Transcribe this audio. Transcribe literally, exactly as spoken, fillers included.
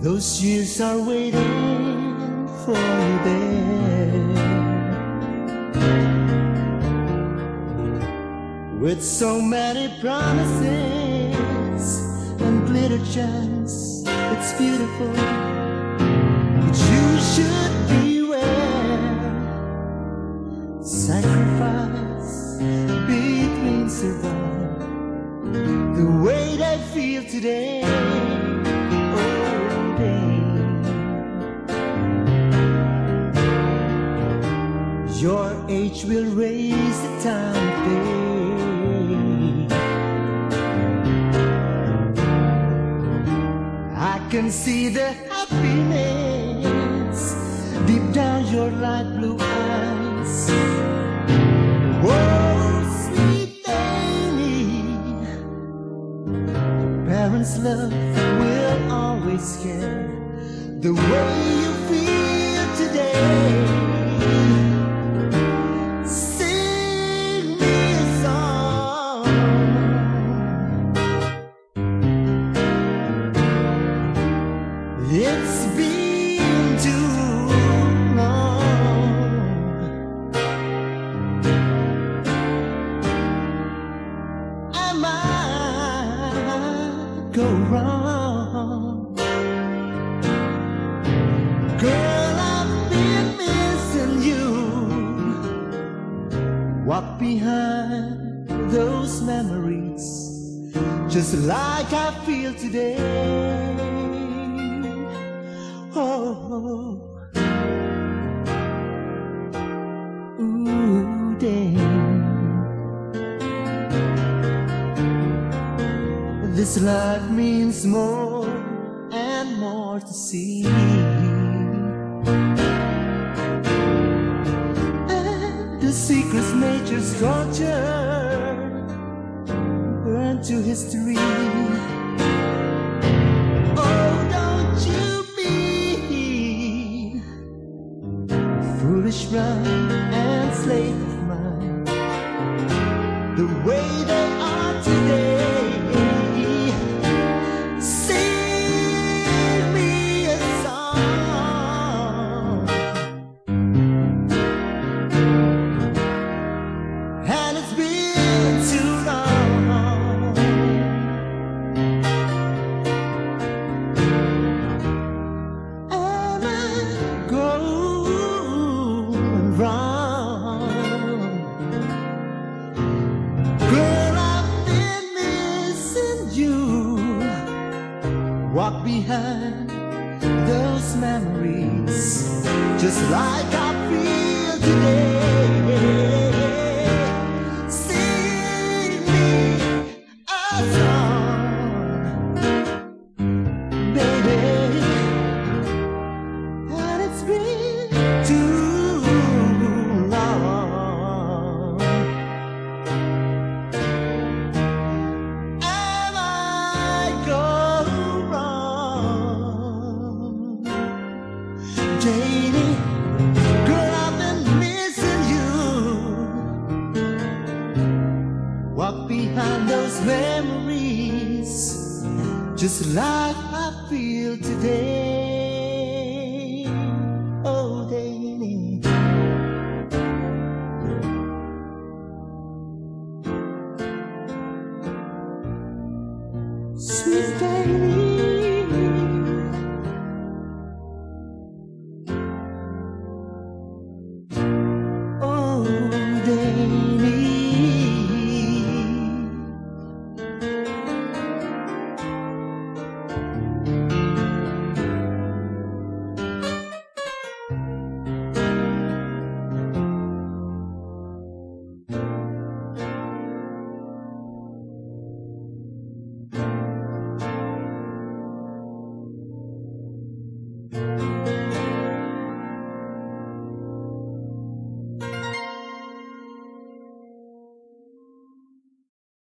Those years are waiting for you there, with so many promises and glitter gems. It's beautiful, but you should beware. Sacrifice between survive the way they feel today. Oh, day. Your age will raise the time of day. I can see the happiness deep down your light blue eyes. Oh, sweet Amy, parents' love will always care the way you feel today. Sing me a song. It's been too long. Am I go wrong? Girl, I've been missing you. Walk behind those memories, just like I feel today. Oh, ooh, damn. This life means more and more to see. And the secrets nature's torture burn to history. Oh, don't you be foolish, run and slave of mine the way they are today. Sing me a song, and it's been too long. Am I going wrong? Girl, I've been missing you. Walk behind those memories, just like I feel today. Sing me a song, baby, and it's been too long. Am I going wrong? Janie, girl, I've been missing you. Walk behind those memories, just like I feel today. Oh, Janie. Sweet Janie. Oh, Janie.